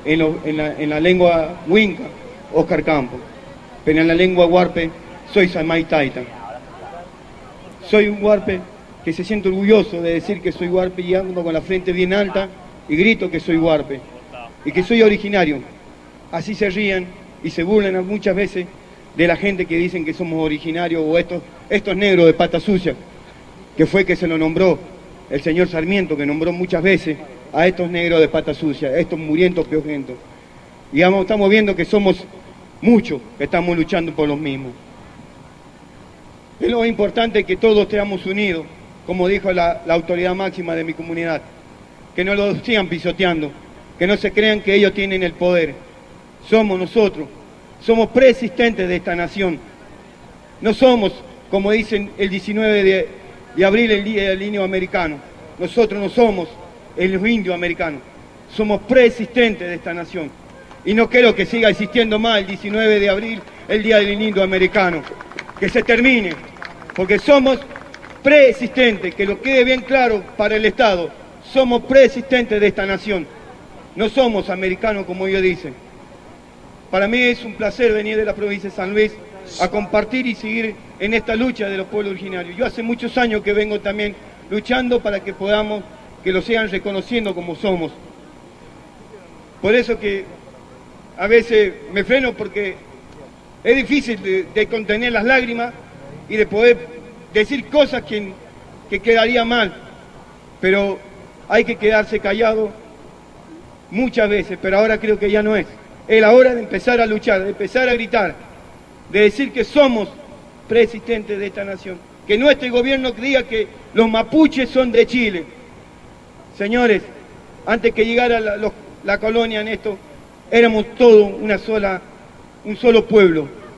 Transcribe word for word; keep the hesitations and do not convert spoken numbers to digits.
en, lo, en, la, en la lengua huinca, Oscar Campos, pero en la lengua huarpe soy Samay Taita. Soy un huarpe que se siente orgulloso de decir que soy huarpe y ando con la frente bien alta y grito que soy huarpe y que soy originario. Así se ríen y se burlan muchas veces de la gente que dicen que somos originarios o estos, estos negros de pata sucia, que fue que se lo nombró el señor Sarmiento, que nombró muchas veces a estos negros de pata sucia, a estos murientos piojentos. Y vamos, estamos viendo que somos muchos que estamos luchando por los mismos. Es lo importante que todos estemos unidos, como dijo la, la autoridad máxima de mi comunidad, que no lo sigan pisoteando, que no se crean que ellos tienen el poder. Somos nosotros, somos preexistentes de esta nación. No somos, como dicen, el diecinueve de, de abril, el día del indio americano. Nosotros no somos los indios americanos, somos preexistentes de esta nación. Y no quiero que siga existiendo más el diecinueve de abril, el día del indio americano. Que se termine, porque somos preexistentes, que lo quede bien claro para el Estado. Somos preexistentes de esta nación, no somos americanos como ellos dicen. Para mí es un placer venir de la provincia de San Luis a compartir y seguir en esta lucha de los pueblos originarios. Yo hace muchos años que vengo también luchando para que podamos, que lo sigan reconociendo como somos. Por eso que a veces me freno porque es difícil de, de contener las lágrimas y de poder decir cosas que, que quedaría mal, pero hay que quedarse callado muchas veces, pero ahora creo que ya no es. Es la hora de empezar a luchar, de empezar a gritar, de decir que somos preexistentes de esta nación, que no este gobierno diga que los mapuches son de Chile. Señores, antes que llegara la, los, la colonia en esto, éramos todos una sola, un solo pueblo.